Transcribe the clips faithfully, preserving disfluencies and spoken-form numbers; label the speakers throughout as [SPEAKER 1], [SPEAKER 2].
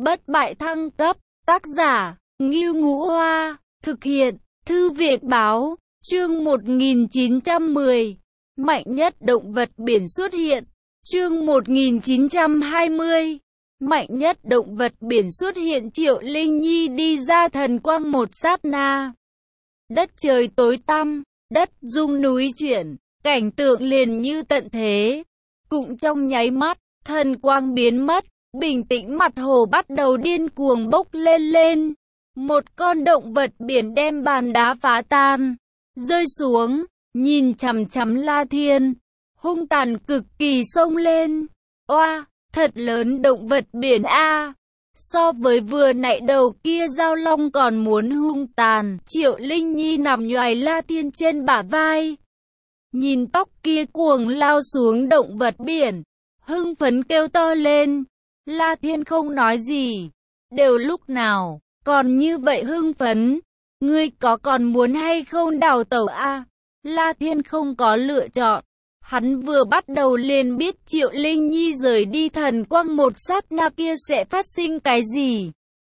[SPEAKER 1] Bất bại thăng cấp, tác giả, Ngưu Ngũ Hoa, thực hiện, Thư viện báo, chương một nghìn chín trăm mười, mạnh nhất động vật biển xuất hiện, chương một nghìn chín trăm hai mươi, mạnh nhất động vật biển xuất hiện. Triệu Linh Nhi đi ra thần quang một sát na. Đất trời tối tăm, đất rung núi chuyển, cảnh tượng liền như tận thế. Cũng trong nháy mắt, thần quang biến mất, bình tĩnh mặt hồ bắt đầu điên cuồng bốc lên lên. Một con động vật biển đem bàn đá phá tan, rơi xuống, nhìn chằm chằm La Thiên, hung tàn cực kỳ xông lên. Oa, thật lớn động vật biển a. So với vừa nãy đầu kia giao long còn muốn hung tàn. Triệu Linh Nhi nằm nhoài La Thiên trên bả vai, nhìn tóc kia cuồng lao xuống động vật biển, hưng phấn kêu to lên. La Thiên không nói gì, đều lúc nào còn như vậy hưng phấn, ngươi có còn muốn hay không đào tẩu a? La Thiên không có lựa chọn, hắn vừa bắt đầu liền biết Triệu Linh Nhi rời đi thần quang một sát na kia sẽ phát sinh cái gì.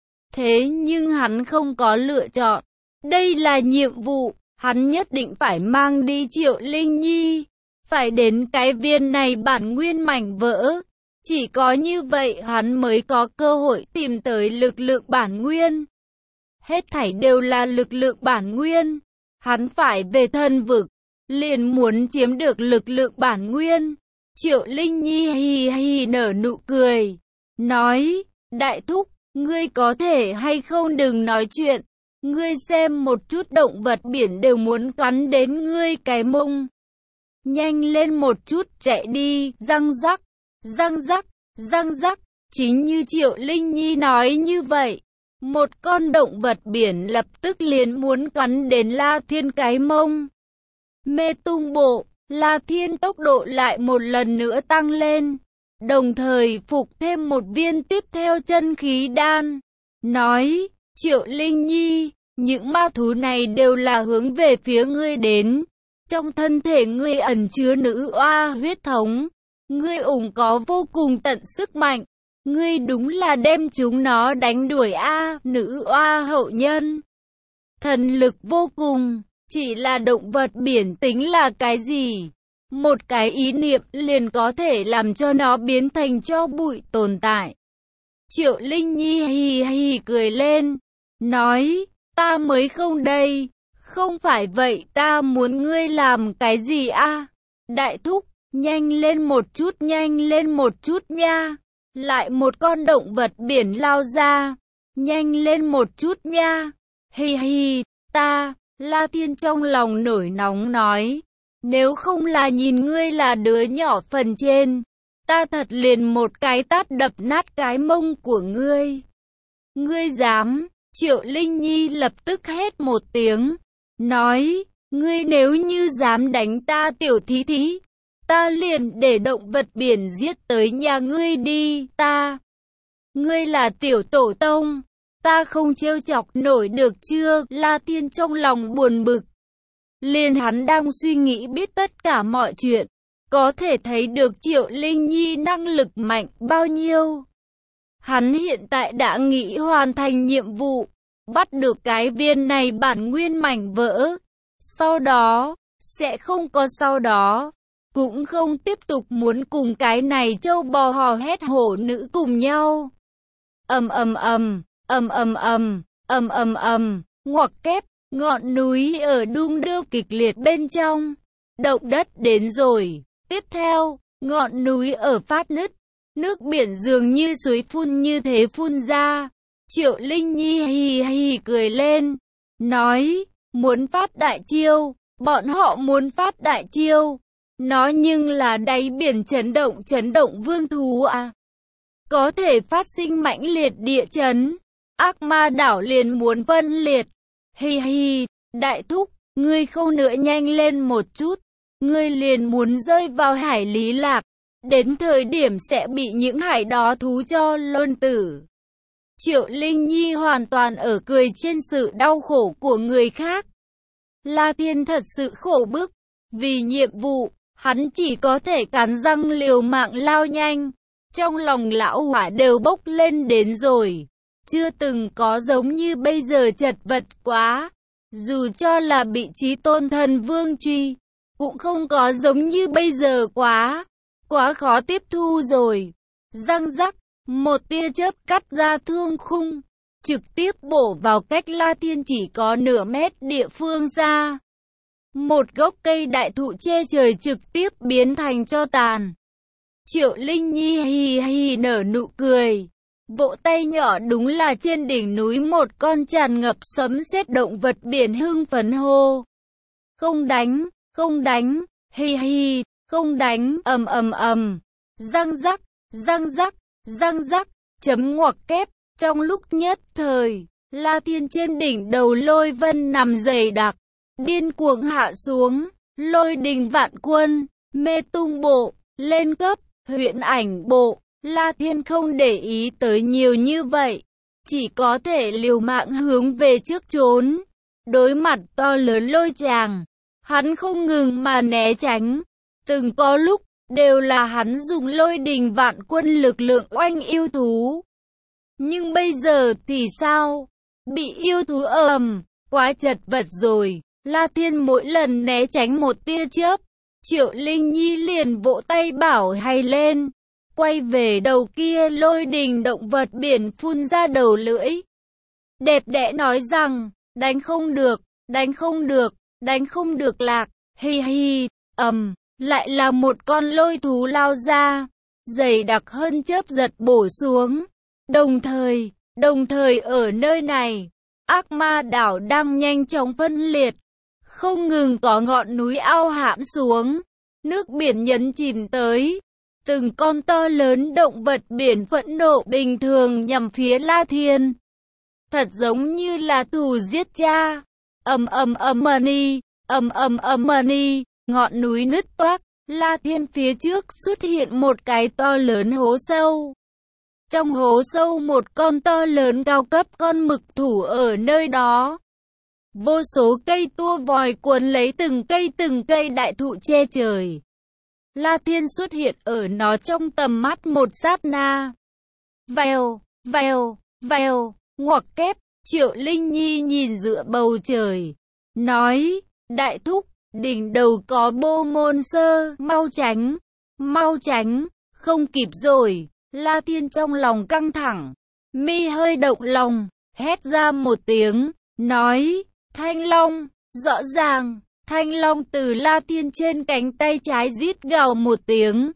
[SPEAKER 1] Thế nhưng hắn không có lựa chọn, đây là nhiệm vụ, hắn nhất định phải mang đi Triệu Linh Nhi, phải đến cái viên này bản nguyên mảnh vỡ. Chỉ có như vậy hắn mới có cơ hội tìm tới lực lượng bản nguyên. Hết thảy đều là lực lượng bản nguyên. Hắn phải về thần vực, liền muốn chiếm được lực lượng bản nguyên. Triệu Linh Nhi hì hì nở nụ cười, nói, đại thúc, ngươi có thể hay không đừng nói chuyện. Ngươi xem một chút động vật biển đều muốn cắn đến ngươi cái mông. Nhanh lên một chút chạy đi, răng rắc. Răng rắc, răng rắc, chính như Triệu Linh Nhi nói như vậy, một con động vật biển lập tức liền muốn cắn đến La Thiên cái mông. Mê tung bộ, La Thiên tốc độ lại một lần nữa tăng lên, đồng thời phục thêm một viên tiếp theo chân khí đan, nói, Triệu Linh Nhi, những ma thú này đều là hướng về phía ngươi đến, trong thân thể ngươi ẩn chứa nữ oa huyết thống. Ngươi ủng có vô cùng tận sức mạnh, ngươi đúng là đem chúng nó đánh đuổi a, nữ oa hậu nhân. Thần lực vô cùng, chỉ là động vật biển tính là cái gì? Một cái ý niệm liền có thể làm cho nó biến thành tro bụi tồn tại. Triệu Linh Nhi hì hì cười lên, nói, ta mới không đây, không phải vậy ta muốn ngươi làm cái gì a? Đại thúc, nhanh lên một chút, nhanh lên một chút nha. Lại một con động vật biển lao ra. Nhanh lên một chút nha. Hi hi, ta, La Thiên trong lòng nổi nóng nói. Nếu không là nhìn ngươi là đứa nhỏ phần trên, ta thật liền một cái tát đập nát cái mông của ngươi. Ngươi dám? Triệu Linh Nhi lập tức hét một tiếng, nói, ngươi nếu như dám đánh ta tiểu thí thí, ta liền để động vật biển giết tới nhà ngươi đi, ta. Ngươi là tiểu tổ tông, ta không trêu chọc nổi được chưa? La Thiên trong lòng buồn bực. Liền hắn đang suy nghĩ biết tất cả mọi chuyện, có thể thấy được Triệu Linh Nhi năng lực mạnh bao nhiêu. Hắn hiện tại đã nghĩ hoàn thành nhiệm vụ, bắt được cái viên này bản nguyên mảnh vỡ. Sau đó, sẽ không có sau đó. Cũng không tiếp tục muốn cùng cái này trâu bò hò hét hổ nữ cùng nhau. Ầm ầm ầm, ầm ầm ầm, ầm ầm ầm, ngoặc kép, ngọn núi ở đung đưa kịch liệt bên trong. Động đất đến rồi. Tiếp theo, ngọn núi ở phát nứt, nước biển dường như suối phun như thế phun ra. Triệu Linh Nhi hì hì cười lên, nói, muốn phát đại chiêu, bọn họ muốn phát đại chiêu. Nó nhưng là đáy biển chấn động chấn động vương thú à. Có thể phát sinh mãnh liệt địa chấn. Ác ma đảo liền muốn phân liệt. Hi hi, đại thúc, ngươi không nữa nhanh lên một chút. Ngươi liền muốn rơi vào hải lý lạc. Đến thời điểm sẽ bị những hải đó thú cho lôn tử. Triệu Linh Nhi hoàn toàn ở cười trên sự đau khổ của người khác. La Thiên thật sự khổ bức. Vì nhiệm vụ, hắn chỉ có thể cắn răng liều mạng lao nhanh. Trong lòng lão hỏa đều bốc lên đến rồi. Chưa từng có giống như bây giờ chật vật quá. Dù cho là bị Chí Tôn Thần Vương truy, cũng không có giống như bây giờ quá. Quá khó tiếp thu rồi. Răng rắc, một tia chớp cắt ra thương khung, trực tiếp bổ vào cách La Thiên chỉ có nửa mét địa phương xa. Một gốc cây đại thụ che trời trực tiếp biến thành tro tàn. Triệu Linh Nhi hì hì nở nụ cười. Vỗ tay nhỏ đúng là trên đỉnh núi một con tràn ngập sấm sét động vật biển hưng phấn hô. Không đánh, không đánh, hì hì, không đánh, ầm ầm ầm. Răng rắc, răng rắc, răng rắc, chấm ngoặc kép. Trong lúc nhất thời, La Thiên trên đỉnh đầu lôi vân nằm dày đặc, điên cuồng hạ xuống, lôi đình vạn quân, mê tung bộ, lên cấp, huyễn ảnh bộ. La Thiên không để ý tới nhiều như vậy, chỉ có thể liều mạng hướng về trước trốn. Đối mặt to lớn lôi tràng, hắn không ngừng mà né tránh. Từng có lúc, đều là hắn dùng lôi đình vạn quân lực lượng oanh yêu thú. Nhưng bây giờ thì sao? Bị yêu thú ầm, quá chật vật rồi. La Thiên mỗi lần né tránh một tia chớp, Triệu Linh Nhi liền vỗ tay bảo hay lên. Quay về đầu kia lôi đình động vật biển phun ra đầu lưỡi. Đẹp đẽ nói rằng, đánh không được, đánh không được, đánh không được lạc, hi hi, ầm, lại là một con lôi thú lao ra, dày đặc hơn chớp giật bổ xuống. Đồng thời, đồng thời ở nơi này, ác ma đảo đang nhanh chóng phân liệt, không ngừng có ngọn núi ao hãm xuống, nước biển nhấn chìm tới. Từng con to lớn động vật biển phẫn nộ bình thường nhằm phía La Thiên. Thật giống như là thù giết cha. Ầm ầm ầm mani, ầm ầm ầm mani, ngọn núi nứt toác, La Thiên phía trước xuất hiện một cái to lớn hố sâu. Trong hố sâu một con to lớn cao cấp con mực thủ ở nơi đó. Vô số cây tua vòi cuốn lấy từng cây từng cây đại thụ che trời. La Thiên xuất hiện ở nó trong tầm mắt một sát na. Vèo, vèo, vèo, ngoặc kép, Triệu Linh Nhi nhìn dựa bầu trời. Nói, đại thúc, đỉnh đầu có bô môn sơ, mau tránh, mau tránh, không kịp rồi. La Thiên trong lòng căng thẳng, mi hơi động lòng, hét ra một tiếng, nói, Thanh Long, rõ ràng. Thanh Long từ La Thiên trên cánh tay trái rít gào một tiếng,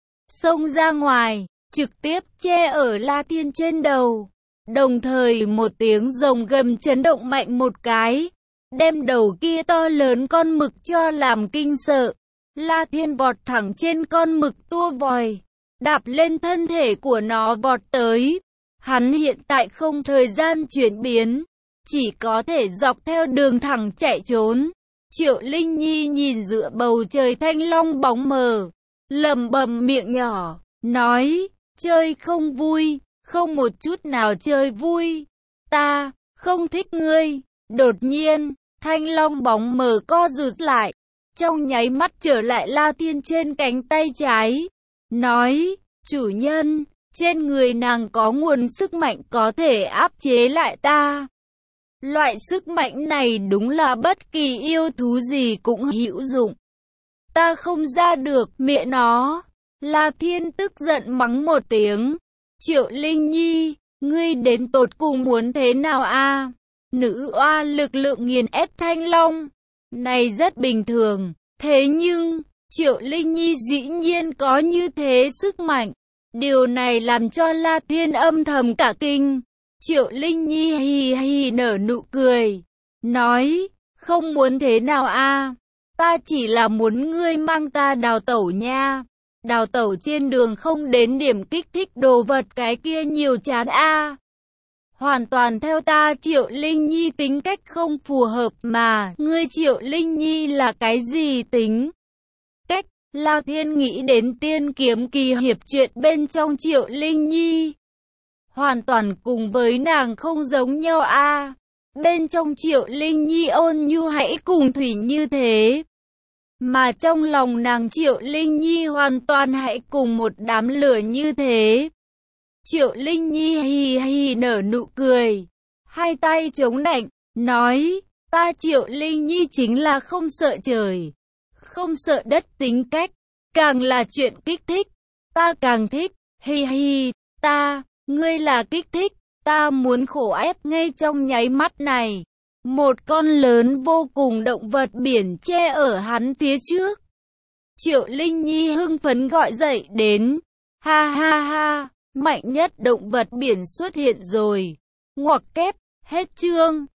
[SPEAKER 1] xông ra ngoài, trực tiếp che ở La Thiên trên đầu. Đồng thời một tiếng rồng gầm chấn động mạnh một cái, đem đầu kia to lớn con mực cho làm kinh sợ. La Thiên vọt thẳng trên con mực tua vòi, đạp lên thân thể của nó vọt tới. Hắn hiện tại không thời gian chuyển biến, chỉ có thể dọc theo đường thẳng chạy trốn. Triệu Linh Nhi nhìn dựa bầu trời Thanh Long bóng mờ, lẩm bẩm miệng nhỏ, nói, chơi không vui, không một chút nào chơi vui, ta, không thích ngươi. Đột nhiên, Thanh Long bóng mờ co rụt lại, trong nháy mắt trở lại La Thiên trên cánh tay trái, nói, chủ nhân, trên người nàng có nguồn sức mạnh có thể áp chế lại ta. Loại sức mạnh này đúng là bất kỳ yêu thú gì cũng hữu dụng. Ta không ra được, mẹ nó. La Thiên tức giận mắng một tiếng. Triệu Linh Nhi, ngươi đến tột cùng muốn thế nào a? Nữ oa lực lượng nghiền ép Thanh Long. Này rất bình thường. Thế nhưng, Triệu Linh Nhi dĩ nhiên có như thế sức mạnh. Điều này làm cho La Thiên âm thầm cả kinh. Triệu Linh Nhi hì hì nở nụ cười, nói, không muốn thế nào a, ta chỉ là muốn ngươi mang ta đào tẩu nha. Đào tẩu trên đường không đến điểm kích thích đồ vật cái kia nhiều chán a. Hoàn toàn theo ta. Triệu Linh Nhi tính cách không phù hợp mà, ngươi Triệu Linh Nhi là cái gì tính cách? La Thiên nghĩ đến tiên kiếm kỳ hiệp truyện bên trong Triệu Linh Nhi. Hoàn toàn cùng với nàng không giống nhau a. Bên trong Triệu Linh Nhi ôn nhu hãy cùng thủy như thế. Mà trong lòng nàng Triệu Linh Nhi hoàn toàn hãy cùng một đám lửa như thế. Triệu Linh Nhi hì hì nở nụ cười, hai tay chống nạnh, nói, ta Triệu Linh Nhi chính là không sợ trời, không sợ đất tính cách, càng là chuyện kích thích, ta càng thích, hì hì, ta, ngươi là kích thích, ta muốn khổ ép ngay trong nháy mắt này. Một con lớn vô cùng động vật biển che ở hắn phía trước. Triệu Linh Nhi hưng phấn gọi dậy đến, ha ha ha, mạnh nhất động vật biển xuất hiện rồi. Ngoặc kép, hết chương.